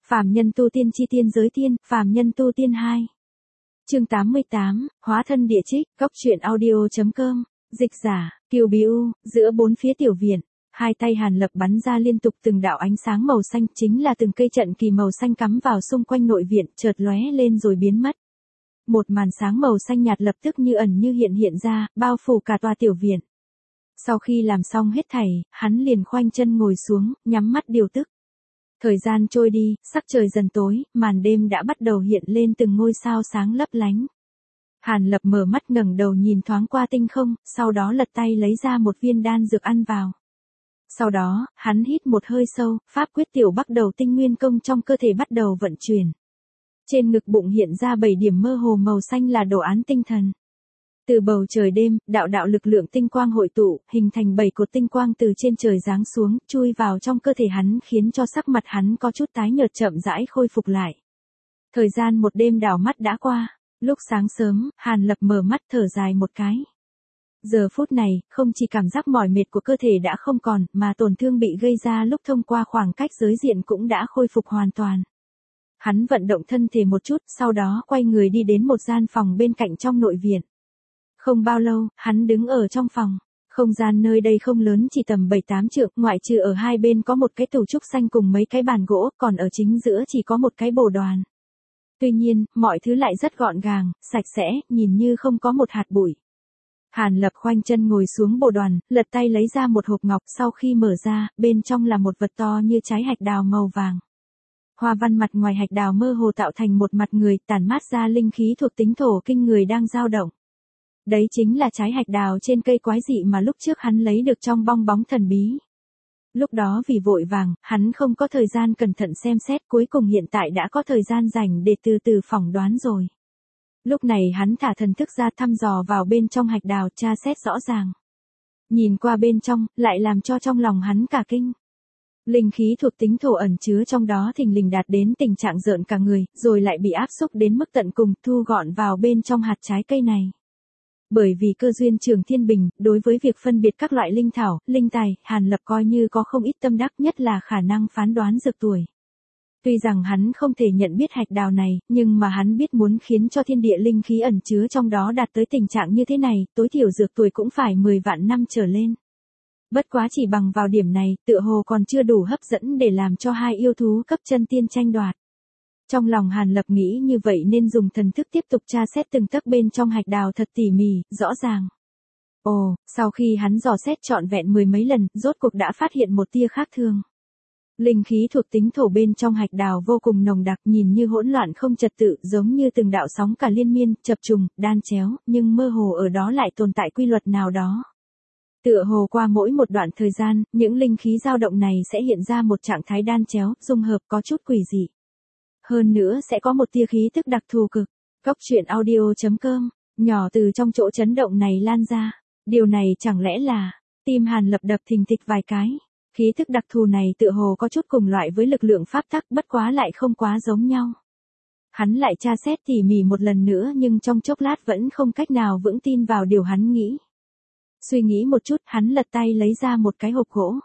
Phàm nhân tu tiên chi tiên giới tiên, phàm nhân tu tiên 2. Chương 88, hóa thân địa trích, góc truyện audio.com, dịch giả, Kiều Bí U, giữa bốn phía tiểu viện, hai tay Hàn Lập bắn ra liên tục từng đạo ánh sáng màu xanh, chính là từng cây trận kỳ màu xanh cắm vào xung quanh nội viện, chợt lóe lên rồi biến mất. Một màn sáng màu xanh nhạt lập tức như ẩn như hiện ra, bao phủ cả tòa tiểu viện. Sau khi làm xong hết thảy, hắn liền khoanh chân ngồi xuống, nhắm mắt điều tức. Thời gian trôi đi, sắc trời dần tối, màn đêm đã bắt đầu hiện lên từng ngôi sao sáng lấp lánh. Hàn Lập mở mắt ngẩng đầu nhìn thoáng qua tinh không, sau đó lật tay lấy ra một viên đan dược ăn vào. Sau đó, hắn hít một hơi sâu, pháp quyết tiểu bắt đầu tinh nguyên công trong cơ thể bắt đầu vận chuyển. Trên ngực bụng hiện ra 7 điểm mơ hồ màu xanh là đồ án tinh thần. Từ bầu trời đêm, đạo đạo lực lượng tinh quang hội tụ, hình thành 7 cột tinh quang từ trên trời giáng xuống, chui vào trong cơ thể hắn khiến cho sắc mặt hắn có chút tái nhợt chậm rãi khôi phục lại. Thời gian một đêm đảo mắt đã qua, lúc sáng sớm, Hàn Lập mở mắt thở dài một cái. Giờ phút này, không chỉ cảm giác mỏi mệt của cơ thể đã không còn, mà tổn thương bị gây ra lúc thông qua khoảng cách giới diện cũng đã khôi phục hoàn toàn. Hắn vận động thân thể một chút, sau đó quay người đi đến một gian phòng bên cạnh trong nội viện. Không bao lâu, hắn đứng ở trong phòng. Không gian nơi đây không lớn chỉ tầm 7-8 trượng, ngoại trừ ở hai bên có một cái tủ trúc xanh cùng mấy cái bàn gỗ, còn ở chính giữa chỉ có một cái bồ đoàn. Tuy nhiên, mọi thứ lại rất gọn gàng, sạch sẽ, nhìn như không có một hạt bụi. Hàn Lập khoanh chân ngồi xuống bồ đoàn, lật tay lấy ra một hộp ngọc, sau khi mở ra, bên trong là một vật to như trái hạch đào màu vàng. Hoa văn mặt ngoài hạch đào mơ hồ tạo thành một mặt người, tản mát ra linh khí thuộc tính thổ kinh người đang dao động. Đấy chính là trái hạch đào trên cây quái dị mà lúc trước hắn lấy được trong bong bóng thần bí. Lúc đó vì vội vàng, hắn không có thời gian cẩn thận xem xét, cuối cùng hiện tại đã có thời gian rảnh để từ từ phỏng đoán rồi. Lúc này hắn thả thần thức ra thăm dò vào bên trong hạch đào, tra xét rõ ràng. Nhìn qua bên trong, lại làm cho trong lòng hắn cả kinh. Linh khí thuộc tính thổ ẩn chứa trong đó thình lình đạt đến tình trạng rợn cả người, rồi lại bị áp xúc đến mức tận cùng, thu gọn vào bên trong hạt trái cây này. Bởi vì cơ duyên trường thiên bình, đối với việc phân biệt các loại linh thảo, linh tài, Hàn Lập coi như có không ít tâm đắc, nhất là khả năng phán đoán dược tuổi. Tuy rằng hắn không thể nhận biết hạch đào này, nhưng mà hắn biết muốn khiến cho thiên địa linh khí ẩn chứa trong đó đạt tới tình trạng như thế này, tối thiểu dược tuổi cũng phải 10 vạn năm trở lên. Bất quá chỉ bằng vào điểm này, tựa hồ còn chưa đủ hấp dẫn để làm cho hai yêu thú cấp chân tiên tranh đoạt. Trong lòng Hàn Lập nghĩ như vậy nên dùng thần thức tiếp tục tra xét từng tấc bên trong hạch đào thật tỉ mỉ, rõ ràng. Ồ, sau khi hắn dò xét trọn vẹn 10 mấy lần, rốt cuộc đã phát hiện một tia khác thường. Linh khí thuộc tính thổ bên trong hạch đào vô cùng nồng đặc, nhìn như hỗn loạn không trật tự, giống như từng đạo sóng cả liên miên, chập trùng, đan chéo, nhưng mơ hồ ở đó lại tồn tại quy luật nào đó. Tựa hồ qua mỗi một đoạn thời gian, những linh khí dao động này sẽ hiện ra một trạng thái đan chéo, dung hợp có chút quỷ dị. Hơn nữa sẽ có một tia khí tức đặc thù cực. Góc truyện audio.com, nhỏ từ trong chỗ chấn động này lan ra. Điều này chẳng lẽ là, tim Hàn Lập đập thình thịch vài cái. Khí tức đặc thù này tựa hồ có chút cùng loại với lực lượng pháp tắc, bất quá lại không quá giống nhau. Hắn lại tra xét tỉ mỉ một lần nữa nhưng trong chốc lát vẫn không cách nào vững tin vào điều hắn nghĩ. Suy nghĩ một chút, hắn lật tay lấy ra một cái hộp gỗ.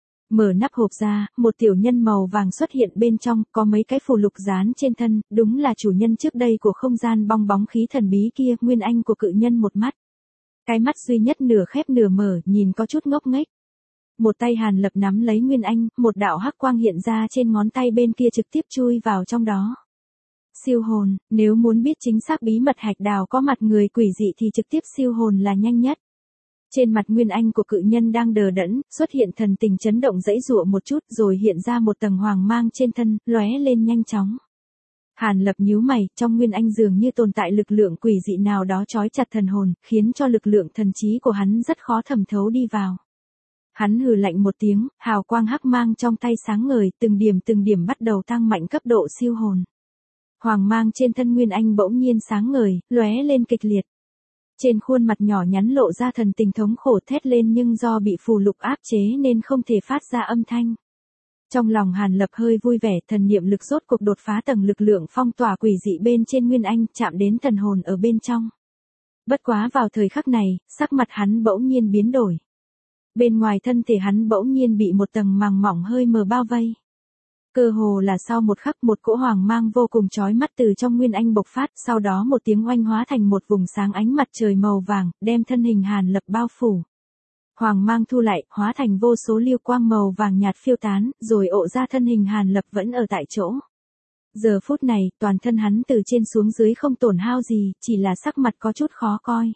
Mở nắp hộp ra, một tiểu nhân màu vàng xuất hiện bên trong, có mấy cái phù lục dán trên thân, đúng là chủ nhân trước đây của không gian bong bóng khí thần bí kia, nguyên anh của cự nhân một mắt. Cái mắt duy nhất nửa khép nửa mở, nhìn có chút ngốc nghếch. Một tay Hàn Lập nắm lấy nguyên anh, một đạo hắc quang hiện ra trên ngón tay bên kia trực tiếp chui vào trong đó. Siêu hồn, nếu muốn biết chính xác bí mật hạch đào có mặt người quỷ dị thì trực tiếp siêu hồn là nhanh nhất. Trên mặt nguyên anh của cự nhân đang đờ đẫn, xuất hiện thần tình chấn động dãy dụa một chút rồi hiện ra một tầng hoàng mang trên thân, lóe lên nhanh chóng. Hàn Lập nhíu mày, trong nguyên anh dường như tồn tại lực lượng quỷ dị nào đó trói chặt thần hồn, khiến cho lực lượng thần trí của hắn rất khó thẩm thấu đi vào. Hắn hừ lạnh một tiếng, hào quang hắc mang trong tay sáng ngời, từng điểm bắt đầu tăng mạnh cấp độ siêu hồn. Hoàng mang trên thân nguyên anh bỗng nhiên sáng ngời, lóe lên kịch liệt. Trên khuôn mặt nhỏ nhắn lộ ra thần tình thống khổ thét lên nhưng do bị phù lục áp chế nên không thể phát ra âm thanh. Trong lòng Hàn Lập hơi vui vẻ, thần niệm lực rốt cuộc đột phá tầng lực lượng phong tỏa quỷ dị bên trên nguyên anh, chạm đến thần hồn ở bên trong. Bất quá vào thời khắc này, sắc mặt hắn bỗng nhiên biến đổi. Bên ngoài thân thể hắn bỗng nhiên bị một tầng màng mỏng hơi mờ bao vây. Cơ hồ là sau một khắc một cỗ hoàng mang vô cùng chói mắt từ trong Nguyên Anh bộc phát, sau đó một tiếng oanh hóa thành một vùng sáng ánh mặt trời màu vàng, đem thân hình Hàn Lập bao phủ. Hoàng mang thu lại, hóa thành vô số lưu quang màu vàng nhạt phiêu tán, rồi ộ ra thân hình Hàn Lập vẫn ở tại chỗ. Giờ phút này, toàn thân hắn từ trên xuống dưới không tổn hao gì, chỉ là sắc mặt có chút khó coi.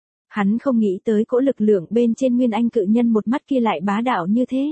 Hắn không nghĩ tới cỗ lực lượng bên trên Nguyên Anh cự nhân một mắt kia lại bá đạo như thế.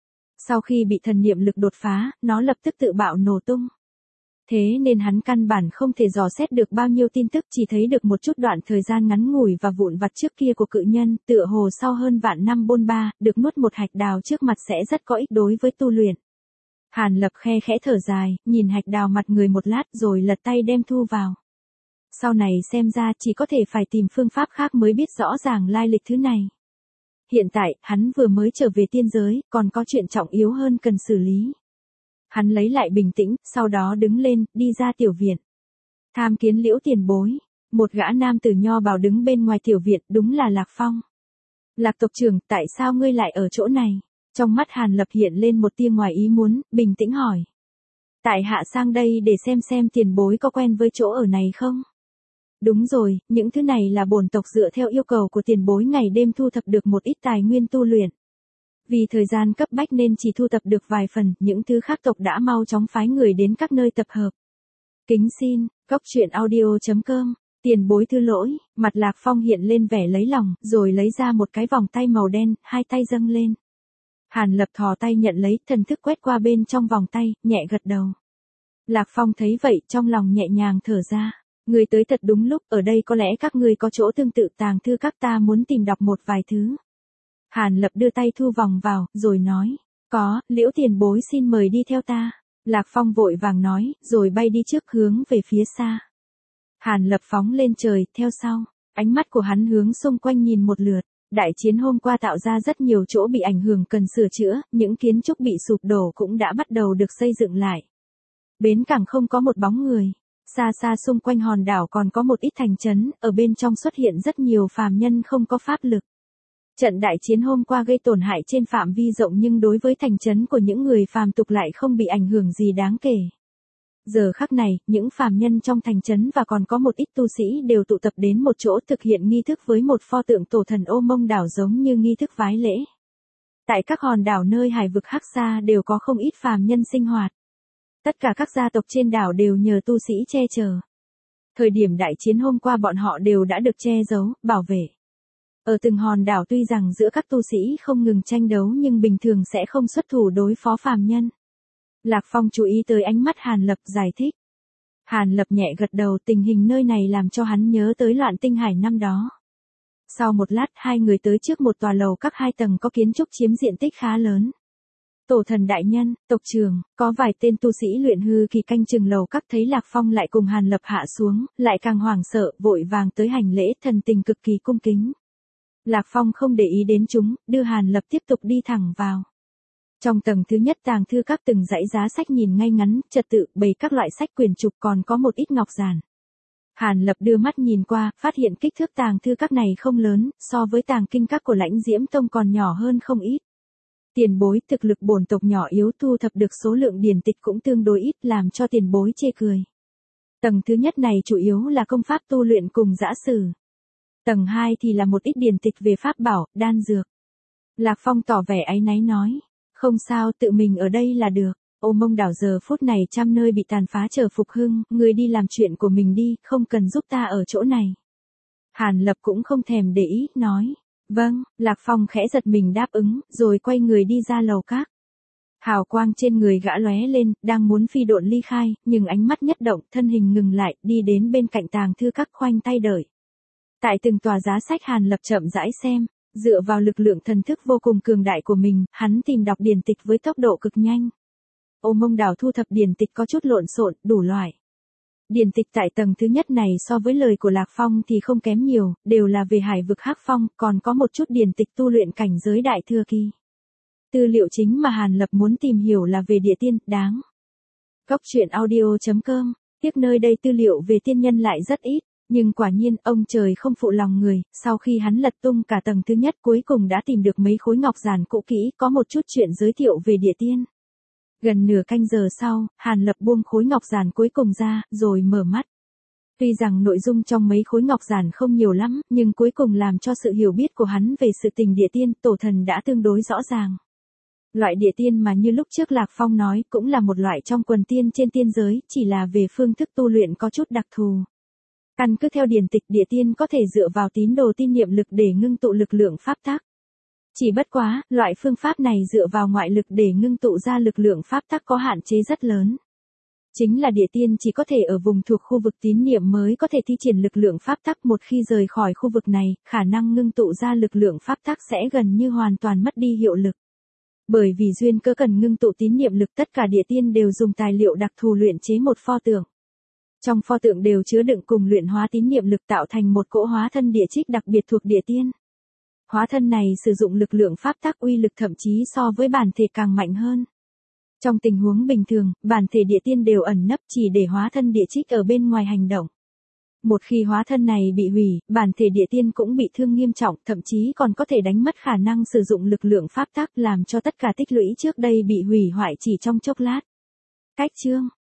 Sau khi bị thần niệm lực đột phá, nó lập tức tự bạo nổ tung. Thế nên hắn căn bản không thể dò xét được bao nhiêu tin tức, chỉ thấy được một chút đoạn thời gian ngắn ngủi và vụn vặt trước kia của cự nhân, tựa hồ sau hơn vạn năm bôn ba, được nuốt một hạch đào trước mặt sẽ rất có ích đối với tu luyện. Hàn Lập khe khẽ thở dài, nhìn hạch đào mặt người một lát rồi lật tay đem thu vào. Sau này xem ra chỉ có thể phải tìm phương pháp khác mới biết rõ ràng lai lịch thứ này. Hiện tại, hắn vừa mới trở về tiên giới, còn có chuyện trọng yếu hơn cần xử lý. Hắn lấy lại bình tĩnh, sau đó đứng lên, đi ra tiểu viện. Tham kiến Liễu tiền bối. Một gã nam tử nho bào đứng bên ngoài tiểu viện, đúng là Lạc Phong. Lạc tộc trưởng, tại sao ngươi lại ở chỗ này? Trong mắt Hàn Lập hiện lên một tia ngoài ý muốn, bình tĩnh hỏi. Tại hạ sang đây để xem tiền bối có quen với chỗ ở này không? Đúng rồi, những thứ này là bổn tộc dựa theo yêu cầu của tiền bối ngày đêm thu thập được một ít tài nguyên tu luyện. Vì thời gian cấp bách nên chỉ thu thập được vài phần, những thứ khác tộc đã mau chóng phái người đến các nơi tập hợp. Kính xin, goctruyện.audio.com, tiền bối thư lỗi, mặt Lạc Phong hiện lên vẻ lấy lòng, rồi lấy ra một cái vòng tay màu đen, hai tay dâng lên. Hàn Lập thò tay nhận lấy, thần thức quét qua bên trong vòng tay, nhẹ gật đầu. Lạc Phong thấy vậy, trong lòng nhẹ nhàng thở ra. Người tới thật đúng lúc, ở đây có lẽ các ngươi có chỗ tương tự, tàng thư các ta muốn tìm đọc một vài thứ. Hàn Lập đưa tay thu vòng vào, rồi nói, có, Liễu tiền bối xin mời đi theo ta. Lạc Phong vội vàng nói, rồi bay đi trước hướng về phía xa. Hàn Lập phóng lên trời, theo sau, ánh mắt của hắn hướng xung quanh nhìn một lượt. Đại chiến hôm qua tạo ra rất nhiều chỗ bị ảnh hưởng cần sửa chữa, những kiến trúc bị sụp đổ cũng đã bắt đầu được xây dựng lại. Bến cảng không có một bóng người. Xa xa xung quanh hòn đảo còn có một ít thành trấn, ở bên trong xuất hiện rất nhiều phàm nhân không có pháp lực. Trận đại chiến hôm qua gây tổn hại trên phạm vi rộng nhưng đối với thành trấn của những người phàm tục lại không bị ảnh hưởng gì đáng kể. Giờ khắc này, những phàm nhân trong thành trấn và còn có một ít tu sĩ đều tụ tập đến một chỗ thực hiện nghi thức với một pho tượng tổ thần Ô Mông đảo giống như nghi thức vái lễ. Tại các hòn đảo nơi hải vực Hắc Sa đều có không ít phàm nhân sinh hoạt. Tất cả các gia tộc trên đảo đều nhờ tu sĩ che chở. Thời điểm đại chiến hôm qua bọn họ đều đã được che giấu, bảo vệ. Ở từng hòn đảo tuy rằng giữa các tu sĩ không ngừng tranh đấu nhưng bình thường sẽ không xuất thủ đối phó phàm nhân. Lạc Phong chú ý tới ánh mắt Hàn Lập, giải thích. Hàn Lập nhẹ gật đầu, tình hình nơi này làm cho hắn nhớ tới Loạn Tinh Hải năm đó. Sau một lát hai người tới trước một tòa lầu các 2 tầng có kiến trúc chiếm diện tích khá lớn. Tổ thần đại nhân, tộc trưởng, có vài tên tu sĩ luyện hư kỳ canh chừng lầu các, thấy Lạc Phong lại cùng Hàn Lập hạ xuống, lại càng hoảng sợ, vội vàng tới hành lễ, thần tình cực kỳ cung kính. Lạc Phong không để ý đến chúng, đưa Hàn Lập tiếp tục đi thẳng vào. Trong tầng thứ nhất tàng thư các từng dãy giá sách nhìn ngay ngắn, trật tự, bày các loại sách quyển trục, còn có một ít ngọc giản. Hàn Lập đưa mắt nhìn qua, phát hiện kích thước tàng thư các này không lớn, so với tàng kinh các của Lãnh Diễm Tông còn nhỏ hơn không ít. Tiền bối, thực lực bổn tộc nhỏ yếu, thu thập được số lượng điển tịch cũng tương đối ít, làm cho tiền bối chê cười. Tầng thứ nhất này chủ yếu là công pháp tu luyện cùng giã sử. Tầng 2 thì là một ít điển tịch về pháp bảo, đan dược. Lạc Phong tỏ vẻ áy náy nói, không sao, tự mình ở đây là được. Ô Mông đảo giờ phút này trăm nơi bị tàn phá chờ phục hưng, người đi làm chuyện của mình đi, không cần giúp ta ở chỗ này. Hàn Lập cũng không thèm để ý, nói. Vâng, Lạc Phong khẽ giật mình đáp ứng, rồi quay người đi ra lầu các. Hào quang trên người gã lóe lên, đang muốn phi độn ly khai, nhưng ánh mắt nhất động, thân hình ngừng lại, đi đến bên cạnh tàng thư các, khoanh tay đợi. Tại từng tòa giá sách Hàn Lập chậm rãi xem, dựa vào lực lượng thần thức vô cùng cường đại của mình, hắn tìm đọc điển tịch với tốc độ cực nhanh. Ô Mông đảo thu thập điển tịch có chút lộn xộn, đủ loại. Điển tịch tại tầng thứ nhất này so với lời của Lạc Phong thì không kém nhiều, đều là về hải vực Hắc Phong, còn có một chút điển tịch tu luyện cảnh giới đại thừa kỳ. Tư liệu chính mà Hàn Lập muốn tìm hiểu là về địa tiên, đáng. Goctruyện.audio.com, tiếc nơi đây tư liệu về tiên nhân lại rất ít, nhưng quả nhiên ông trời không phụ lòng người, sau khi hắn lật tung cả tầng thứ nhất cuối cùng đã tìm được mấy khối ngọc giản cũ kỹ có một chút chuyện giới thiệu về địa tiên. Gần nửa canh giờ sau, Hàn Lập buông khối ngọc giản cuối cùng ra, rồi mở mắt. Tuy rằng nội dung trong mấy khối ngọc giản không nhiều lắm, nhưng cuối cùng làm cho sự hiểu biết của hắn về sự tình địa tiên, tổ thần đã tương đối rõ ràng. Loại địa tiên mà như lúc trước Lạc Phong nói cũng là một loại trong quần tiên trên tiên giới, chỉ là về phương thức tu luyện có chút đặc thù. Căn cứ theo điển tịch địa tiên có thể dựa vào tín đồ tin niệm lực để ngưng tụ lực lượng pháp tắc. Chỉ bất quá, loại phương pháp này dựa vào ngoại lực để ngưng tụ ra lực lượng pháp tắc có hạn chế rất lớn. Chính là địa tiên chỉ có thể ở vùng thuộc khu vực tín niệm mới có thể thi triển lực lượng pháp tắc, một khi rời khỏi khu vực này, khả năng ngưng tụ ra lực lượng pháp tắc sẽ gần như hoàn toàn mất đi hiệu lực. Bởi vì duyên cơ cần ngưng tụ tín niệm lực, tất cả địa tiên đều dùng tài liệu đặc thù luyện chế một pho tượng. Trong pho tượng đều chứa đựng cùng luyện hóa tín niệm lực tạo thành một cỗ hóa thân địa trích đặc biệt thuộc địa tiên. Hóa thân này sử dụng lực lượng pháp tắc uy lực thậm chí so với bản thể càng mạnh hơn. Trong tình huống bình thường, bản thể địa tiên đều ẩn nấp chỉ để hóa thân địa trích ở bên ngoài hành động. Một khi hóa thân này bị hủy, bản thể địa tiên cũng bị thương nghiêm trọng, thậm chí còn có thể đánh mất khả năng sử dụng lực lượng pháp tắc, làm cho tất cả tích lũy trước đây bị hủy hoại chỉ trong chốc lát. Cách chương